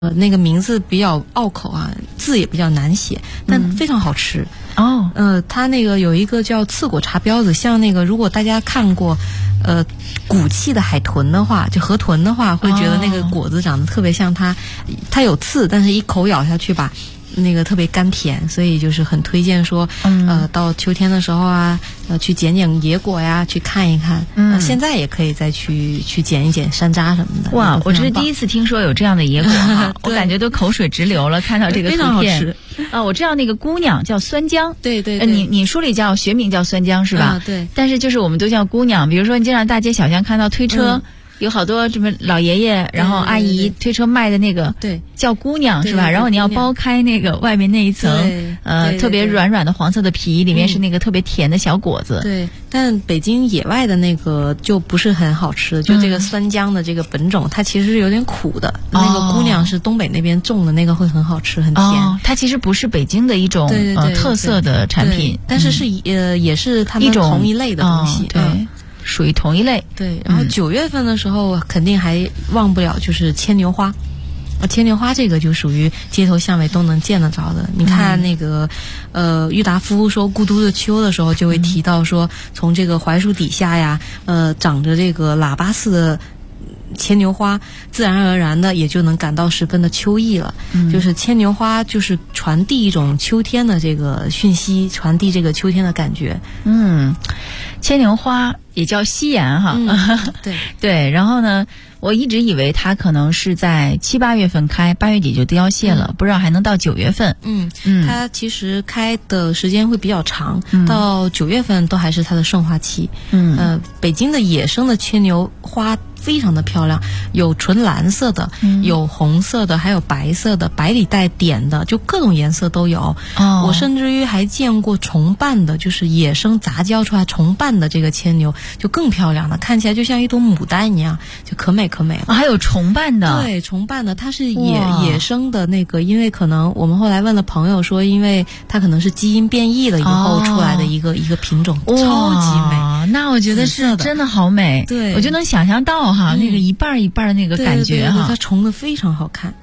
那个名字比较拗口啊，字也比较难写，但非常好吃。它那个有一个叫刺果茶标子，像那个如果大家看过骨气的海豚的话，就河豚的话，会觉得那个果子长得特别像它，它有刺，但是一口咬下去吧，那个特别甘甜，所以就是很推荐说，到秋天的时候啊，去捡捡野果呀，去看一看。现在也可以再去捡一捡山楂什么的。 哇，我这是第一次听说有这样的野果哈，我感觉都口水直流了，看到这个图片。 非常好吃。 我知道那个姑娘叫酸姜， 对。 你书里叫学名叫酸姜是吧？ 对。 但是就是我们都叫姑娘，比如说你经常大街小巷看到推车。有好多什么老爷爷，然后阿姨推车卖的那个， 对， 叫姑娘是吧？然后你要剥开那个外面那一层，特别软软的黄色的皮，里面是那个特别甜的小果子。 对，但北京野外的那个就不是很好吃，就这个酸姜的这个本种，它其实是有点苦的。那个姑娘是东北那边种的，那个会很好吃，很甜。 它其实不是北京的一种特色的产品， 但是也是他们同一类的东西。 对。属于同一类。 对，然后9月份的时候肯定还忘不了就是牵牛花。牵牛花这个就属于街头巷尾都能见得着的。你看那个郁达夫说《孤独的秋》的时候，就会提到说，从这个槐树底下呀，长着这个喇叭似的牵牛花，自然而然的也就能感到十分的秋意了。就是牵牛花就是传递一种秋天的这个讯息，传递这个秋天的感觉。 牵牛花也叫西岩哈。对。然后呢，我一直以为它可能是在7、8月份开，8月底就凋谢了，不知道还能到9月份。 它其实开的时间会比较长，到9月份都还是它的盛花期。北京的野生的牵牛花非常的漂亮，有纯蓝色的，有红色的，还有白色的，白里带点的，就各种颜色都有。我甚至于还见过重瓣的，就是野生杂交出来重瓣的这个牵牛，就更漂亮了，看起来就像一朵牡丹一样，就可美可美了。 还有重瓣的？ 对，重瓣的，它是野生的那个，因为可能我们后来问了朋友说，因为它可能是基因变异了以后出来的一个品种，超级美。 那我觉得是真的好美。 对， 我就能想象到那个一半一半的那个感觉哈， 它重的非常好看。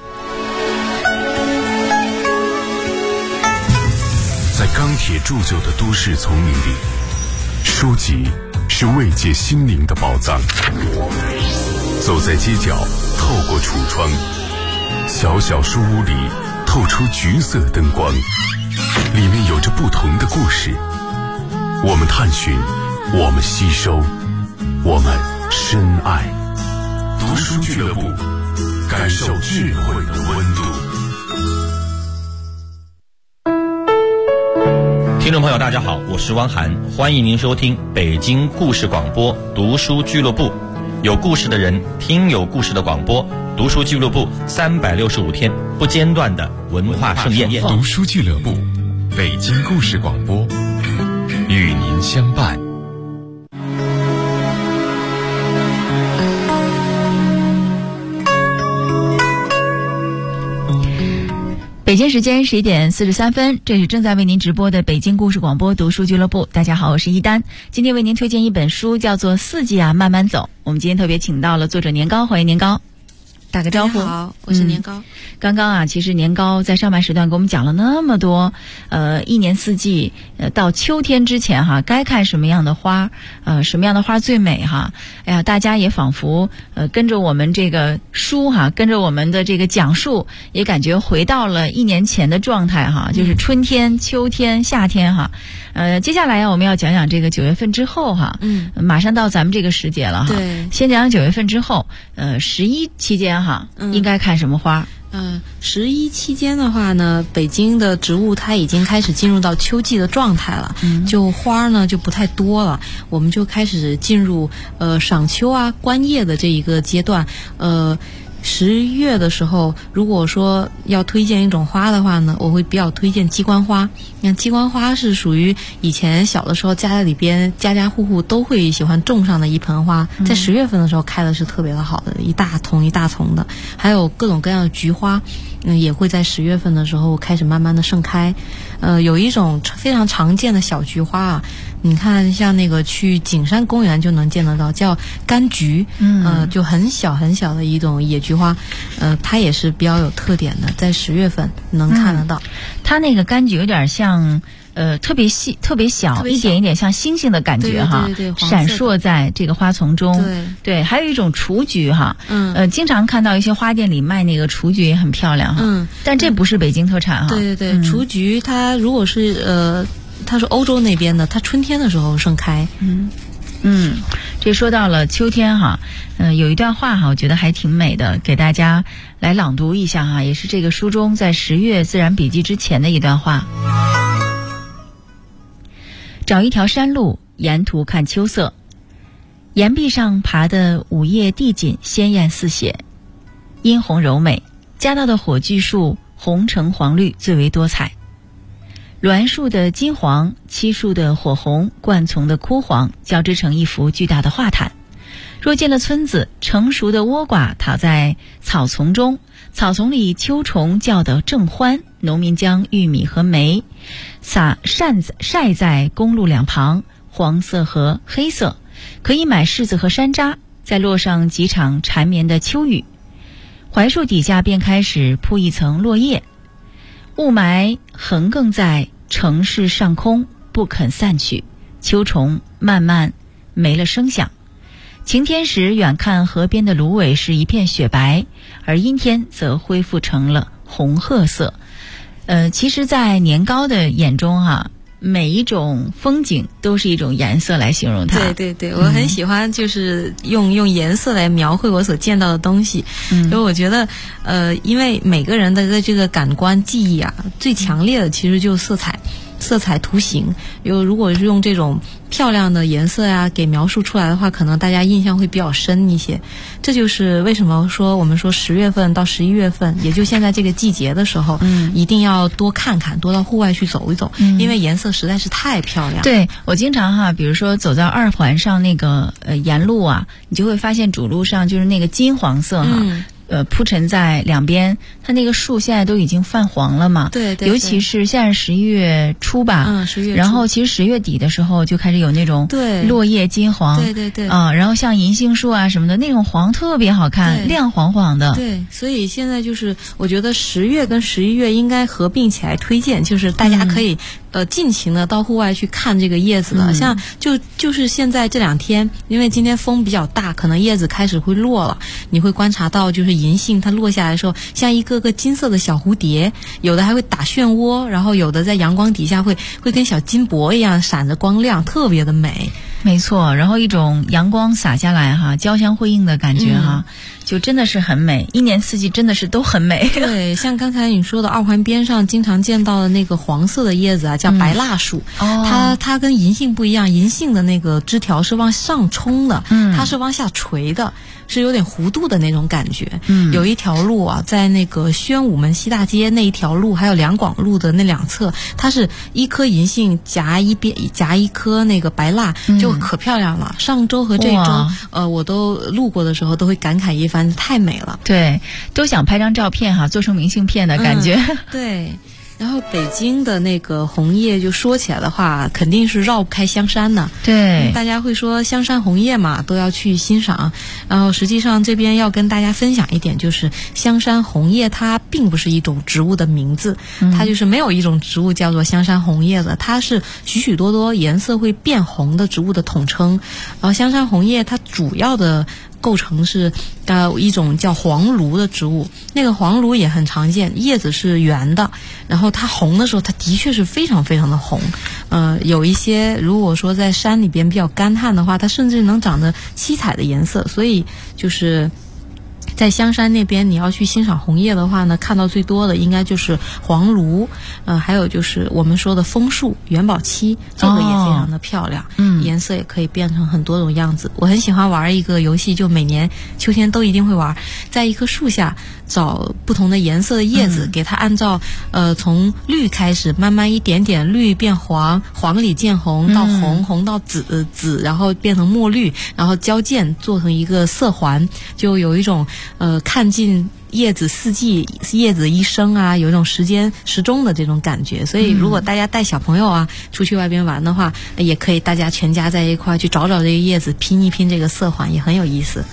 在钢铁铸就的都市丛林里，书籍是慰藉心灵的宝藏。走在街角，透过橱窗，小小书屋里透出橘色灯光，里面有着不同的故事。我们探寻，我们吸收，我们深爱。读书俱乐部，感受智慧的温度。 听众朋友大家好，我是汪涵，欢迎您收听北京故事广播读书俱乐部。有故事的人听有故事的广播，读书俱乐部365天不间断的文化盛宴。 读书俱乐部，北京故事广播，与您相伴。 北京时间11点43分，这是正在为您直播的北京故事广播读书俱乐部。大家好，我是一丹，今天为您推荐一本书，叫做《四季啊慢慢走》。我们今天特别请到了作者年糕，欢迎年糕，打个招呼。 好，我是年糕。 刚刚其实年糕在上半时段给我们讲了那么多，一年四季，到秋天之前该看什么样的花，什么样的花最美哈。哎呀，大家也仿佛跟着我们这个书跟着我们的这个讲述，也感觉回到了1年前的状态就是春天、秋天、夏天接下来我们要讲讲这个9月份之后马上到咱们这个时节了对， 先讲讲9月份之后，11期间应该看什么花 ？11期间的话呢，北京的植物它已经开始进入到秋季的状态了，就花呢就不太多了，我们就开始进入赏秋观叶的这一个阶段。10月的时候，如果说要推荐一种花的话呢，我会比较推荐鸡冠花。你看鸡冠花是属于以前小的时候家里边家家户户都会喜欢种上的一盆花，在10月份的时候开的是特别的好的，一大丛一大丛的。还有各种各样的菊花，也会在10月份的时候开始慢慢的盛开。有一种非常常见的小菊花你看像那个去景山公园就能见得到，叫柑橘，就很小很小的一种野菊花，它也是比较有特点的，在10月份能看得到。 它那个柑橘有点像特别细特别小，一点一点像星星的感觉哈， 对， 闪烁在这个花丛中。对，还有一种雏菊哈，经常看到一些花店里卖那个雏菊也很漂亮哈，但这不是北京特产哈。 对，雏菊它如果是它是欧洲那边的，它春天的时候盛开。 这说到了秋天哈，有一段话哈，我觉得还挺美的，给大家来朗读一下哈，也是这个书中在10月自然笔记之前的一段话。找一条山路，沿途看秋色，岩壁上爬的五叶地锦鲜艳似血，殷红柔美，夹道的火炬树红橙黄绿最为多彩，栾树的金黄，漆树的火红，灌丛的枯黄，交织成一幅巨大的画毯。若进了村子，成熟的倭瓜躺在草丛中，草丛里秋虫叫得正欢，农民将玉米和煤晒在公路两旁，黄色和黑色，可以买柿子和山楂，再落上几场缠绵的秋雨。槐树底下便开始铺一层落叶，雾霾横亘在城市上空，不肯散去，秋虫慢慢没了声响。晴天时，远看河边的芦苇是一片雪白，而阴天则恢复成了红褐色。其实在年糕的眼中哈，每一种风景都是一种颜色来形容它。 对，我很喜欢就是用颜色来描绘我所见到的东西。因为我觉得因为每个人的这个感官记忆啊，最强烈的其实就是色彩图形。如果是用这种漂亮的颜色呀给描述出来的话，可能大家印象会比较深一些。这就是为什么说我们说10月份到11月份，也就现在这个季节的时候，一定要多看看，多到户外去走一走，因为颜色实在是太漂亮。 对，我经常哈，比如说走到2环上那个沿路啊，你就会发现主路上就是那个金黄色哈。铺陈在两边，它那个树现在都已经泛黄了嘛。 对， 尤其是现在11月初吧 ，10月初， 然后其实10月底的时候就开始有那种落叶金黄。 对然后像银杏树啊什么的，那种黄特别好看，亮黄黄的。 对，所以现在就是我觉得10月跟11月应该合并起来推荐，就是大家可以尽情的到户外去看这个叶子了。像就是现在这2天，因为今天风比较大，可能叶子开始会落了，你会观察到就是银杏它落下来的时候，像一个个金色的小蝴蝶，有的还会打漩涡，然后有的在阳光底下会跟小金箔一样闪着光亮，特别的美。 没错，然后一种阳光洒下来哈，交相辉映的感觉哈，就真的是很美，一年四季真的是都很美。 对，像刚才你说的2环边上经常见到的那个黄色的叶子啊，叫白蜡树。它跟银杏不一样，银杏的那个枝条是往上冲的，它是往下垂的，是有点弧度的那种感觉。有一条路啊，在那个宣武门西大街那一条路，还有两广路的那2侧，它是一颗银杏夹一颗那个白蜡，就可漂亮了。上周和这周我都路过的时候都会感慨一番，太美了。 对，都想拍张照片哈，做成明信片的感觉。 对。然后北京的那个红叶就说起来的话，肯定是绕不开香山的。 对， 大家会说香山红叶嘛，都要去欣赏。然后实际上这边要跟大家分享一点，就是香山红叶它并不是一种植物的名字，它就是没有一种植物叫做香山红叶的，它是许许多多颜色会变红的植物的统称。然后香山红叶它主要的构成是一种叫黄芦的植物，那个黄芦也很常见，叶子是圆的，然后它红的时候它的确是非常非常的红。有一些如果说在山里边比较干旱的话，它甚至能长得七彩的颜色。所以就是在香山那边你要去欣赏红叶的话呢，看到最多的应该就是黄芦，还有就是我们说的枫树、元宝漆，这个也非常的漂亮，颜色也可以变成很多种样子。我很喜欢玩一个游戏，就每年秋天都一定会玩，在一棵树下找不同的颜色的叶子，给它按照从绿开始，慢慢一点点绿变黄，黄里见红，到红，红到紫，紫然后变成墨绿，然后交间做成一个色环，就有一种看尽叶子四季、叶子一生啊，有一种时钟的这种感觉。所以如果大家带小朋友啊出去外边玩的话，也可以大家全家在一块去找找这个叶子，拼一拼这个色环，也很有意思。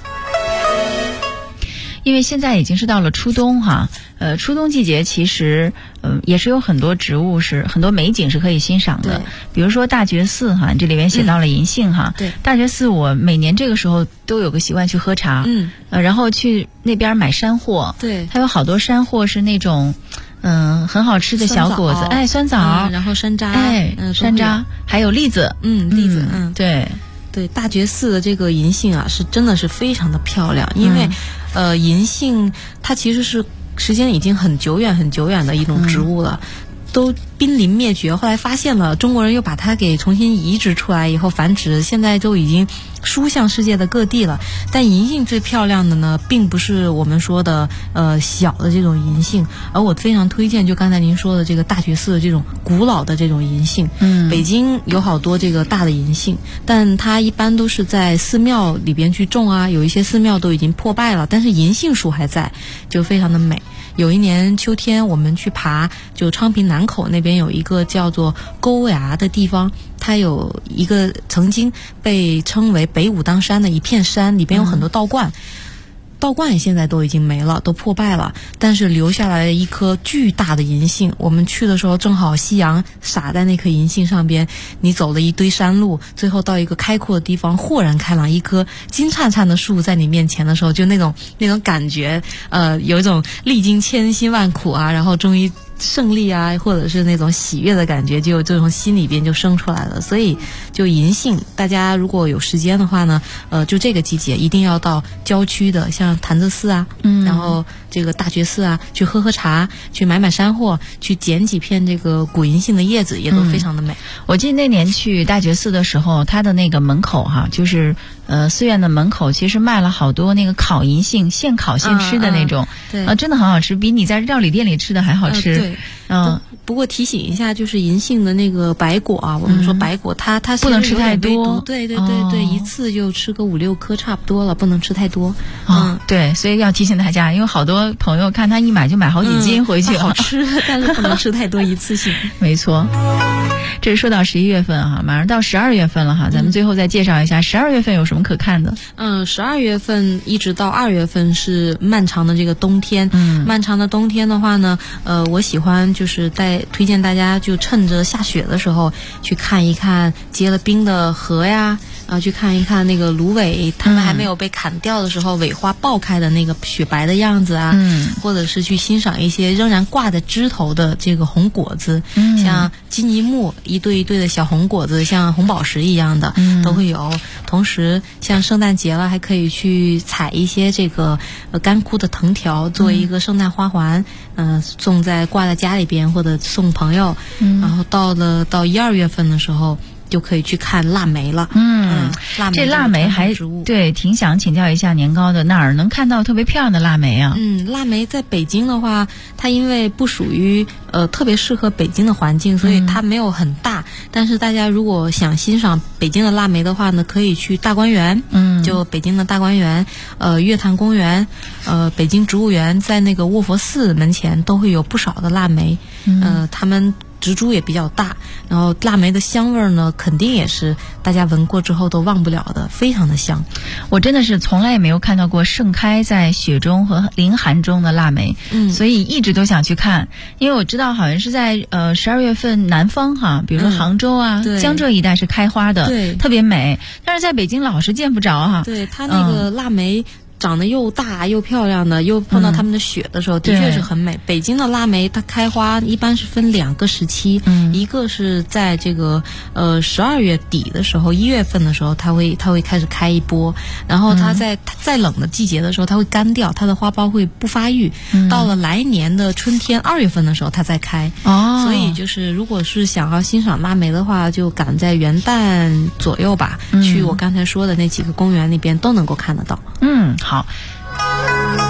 因为现在已经是到了初冬哈，初冬季节其实也是有很多植物是很多美景是可以欣赏的，比如说大觉寺哈，这里边写到了银杏哈， 对， 大觉寺我每年这个时候都有个习惯去喝茶，然后去那边买山货， 对， 它有好多山货是那种很好吃的小果子，酸枣， 然后山楂， 山楂，还有栗子， 栗子，对，大觉寺的这个银杏啊，是真的是非常的漂亮，因为银杏它其实是时间已经很久远的一种植物了，都濒临灭绝。后来发现了，中国人又把它给重新移植出来以后繁殖，现在都已经输向世界的各地了。但银杏最漂亮的呢，并不是我们说的小的这种银杏，而我非常推荐就刚才您说的这个大觉寺的这种古老的这种银杏。北京有好多这个大的银杏，但它一般都是在寺庙里边去种啊，有一些寺庙都已经破败了，但是银杏树还在，就非常的美。有一年秋天我们去爬，就昌平南口那边有一个叫做沟崖的地方，它有一个曾经被称为北武当山的一片山，里边有很多道观。道观现在都已经没了，都破败了，但是留下来了一颗巨大的银杏。我们去的时候正好夕阳洒在那颗银杏上边，你走了一堆山路，最后到一个开阔的地方，豁然开朗，一棵金灿灿的树在你面前的时候，就那种感觉，有一种历经千辛万苦啊，然后终于胜利啊，或者是那种喜悦的感觉，就这种心里边就生出来了。所以就银杏，大家如果有时间的话呢，就这个季节一定要到郊区的，像潭子寺啊，然后这个大觉寺啊，去喝茶，去买山货，去捡几片这个古银杏的叶子，也都非常的美。 我记得那年去大觉寺的时候，它的那个门口哈，就是寺院的门口，其实卖了好多那个烤银杏，现烤现吃的那种， 对， 真的很好吃，比你在料理店里吃的还好吃。 对，不过提醒一下，就是银杏的那个白果啊，我们说白果，它不能吃太多， 对，一次就吃个5-6颗差不多了，不能吃太多。 对，所以要提醒大家，因为好多朋友看他一买就买好几斤回去， 好吃，但是不能吃太多一次性。 没错。这是说到11月份哈，马上到12月份了哈，咱们最后再介绍一下12月份有什么可看的。 12月份一直到2月份是漫长的这个冬天。漫长的冬天的话呢，我喜欢就是推荐大家就趁着下雪的时候去看一看结了冰的河呀，去看一看那个芦苇，它们还没有被砍掉的时候，尾花爆开的那个雪白的样子啊，或者是去欣赏一些仍然挂在枝头的这个红果子，像金银木一对一对的小红果子，像红宝石一样的，都会有。同时像圣诞节了，还可以去采一些这个干枯的藤条，作为一个圣诞花环，挂在家里边或者送朋友。然后到1-2月份的时候，就可以去看腊梅了。 这腊梅还对，挺想请教一下年糕的，哪儿能看到特别漂亮的腊梅啊？ 腊梅在北京的话，它因为不属于特别适合北京的环境，所以它没有很大。但是大家如果想欣赏北京的腊梅的话呢，可以去大观园，就北京的大观园，月坛公园，北京植物园，在那个卧佛寺门前都会有不少的腊梅，他们植株也比较大，然后腊梅的香味呢，肯定也是大家闻过之后都忘不了的，非常的香。 我真的是从来也没有看到过盛开在雪中和凌寒中的腊梅，所以一直都想去看。因为我知道好像是在12月份南方哈，比如说杭州啊、江浙一带是开花的， 对， 特别美。但是在北京老是见不着哈。 对，它那个腊梅长得又大又漂亮的，又碰到他们的雪的时候，的确是很美。北京的腊梅它开花一般是分2个时期，一个是在这个12月底的时候，1月份的时候，它会开始开一波，然后它在再冷的季节的时候，它会干掉，它的花苞会不发育，到了来年的春天2月份的时候，它再开。所以就是如果是想要欣赏腊梅的话，就赶在元旦左右吧，去我刚才说的那几个公园那边都能够看得到。 好。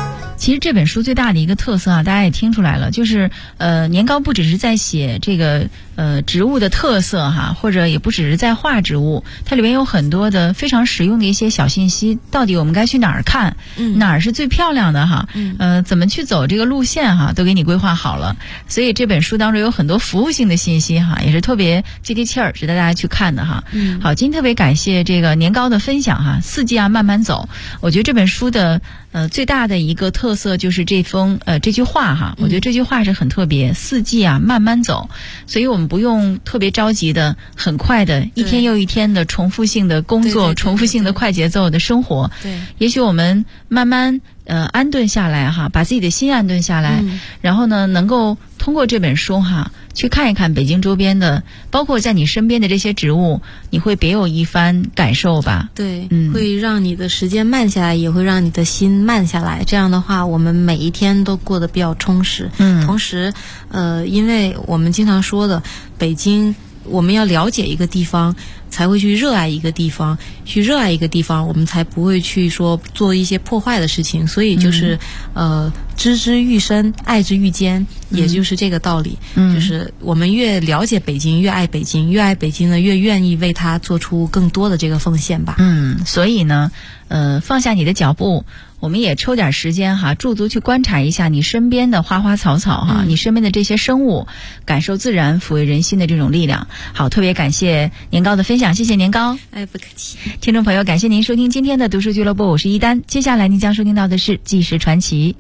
其实这本书最大的一个特色啊，大家也听出来了，就是年糕不只是在写这个植物的特色哈，或者也不只是在画植物，它里边有很多的非常实用的一些小信息，到底我们该去哪儿看，哪儿是最漂亮的哈，怎么去走这个路线哈，都给你规划好了。所以这本书当中有很多服务性的信息哈，也是特别接地气儿，值得大家去看的哈。好，今天特别感谢这个年糕的分享哈，四季啊慢慢走。我觉得这本书的最大的一个特色就是这句话哈，我觉得这句话是很特别，四季啊慢慢走，所以我们不用特别着急的，很快的一天又一天的重复性的工作，重复性的快节奏的生活。 对， 也许我们慢慢安顿下来哈，把自己的心安顿下来，然后呢，能够通过这本书哈，去看一看北京周边的，包括在你身边的这些植物，你会别有一番感受吧？ 对，会让你的时间慢下来，也会让你的心慢下来。这样的话，我们每一天都过得比较充实。同时，因为我们经常说的，北京，我们要了解一个地方，才会去热爱一个地方，去热爱一个地方，我们才不会去说做一些破坏的事情。所以就是知之愈深，爱之愈坚，也就是这个道理。就是我们越了解北京，越爱北京，越爱北京呢，越愿意为它做出更多的这个奉献吧。 所以呢，放下你的脚步，我们也抽点时间哈，驻足去观察一下你身边的花花草草哈，你身边的这些生物，感受自然抚慰人心的这种力量。好，特别感谢年糕的分享，谢谢年糕。 不客气。 听众朋友，感谢您收听今天的读书俱乐部，我是一丹。接下来您将收听到的是纪实传奇。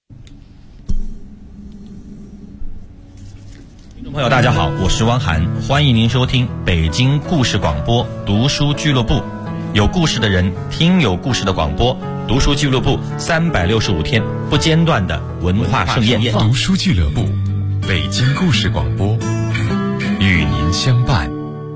听众朋友大家好，我是汪涵，欢迎您收听北京故事广播读书俱乐部，有故事的人听有故事的广播，读书俱乐部365天不间断的文化盛宴。 读书俱乐部，北京故事广播，与您相伴。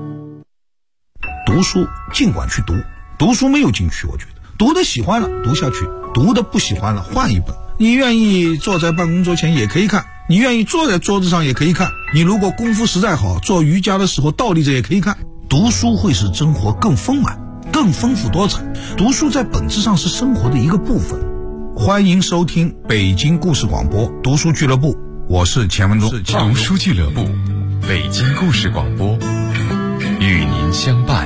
读书尽管去读，读书没有禁区，我觉得读的喜欢了读下去，读的不喜欢了换一本。你愿意坐在办公桌前也可以看，你愿意坐在桌子上也可以看，你如果功夫实在好，做瑜伽的时候倒立着也可以看。读书会使生活更丰满，更丰富多彩。读书在本质上是生活的一个部分。欢迎收听北京故事广播读书俱乐部，我是钱文忠。 读书俱乐部，北京故事广播，与您相伴。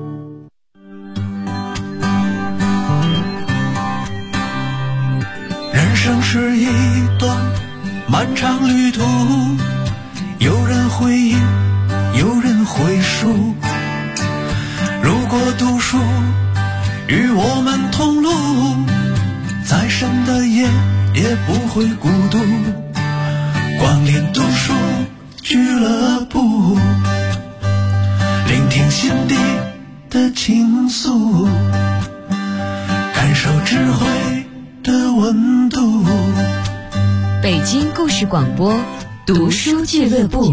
人生是一段漫长旅途，有人回忆，有人回述。如果读书与我们同路，再深的夜也不会孤独。光临读书俱乐部，聆听心底的倾诉，感受智慧的温度。 北京故事广播读书俱乐部。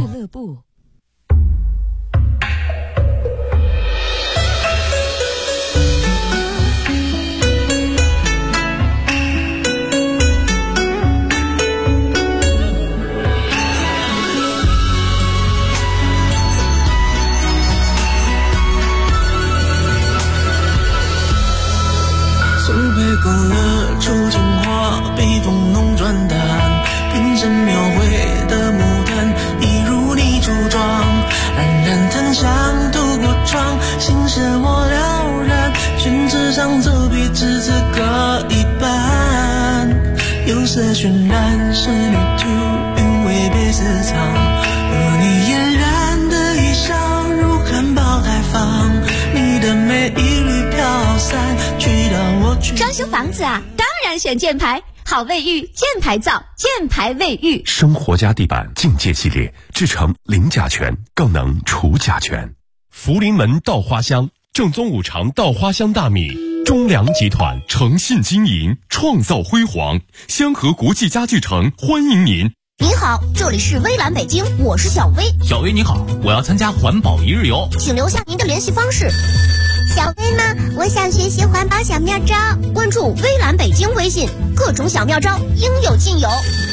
勾勒出情话，被风弄转淡，平生描绘的牡丹，一如你初妆，冉冉檀香渡过窗，心事我了然，宣纸上走笔只字各一半，有色渲染是旅途，韵味别私藏，和你嫣然的衣裳如含苞待放，你的每一缕飘散去到我去。 装修房子啊，当然选箭牌，好卫浴，箭牌造，箭牌卫浴。 生活家地板境界系列，制成零甲醛，更能除甲醛。福临门稻花香，正宗五常稻花香大米，中粮集团诚信经营，创造辉煌。香河国际家具城欢迎您。 您好，这里是微蓝北京，我是小薇。 小薇您好，我要参加环保一日游， 请留下您的联系方式。 小薇吗？我想学习环保小妙招， 关注微蓝北京微信，各种小妙招应有尽有。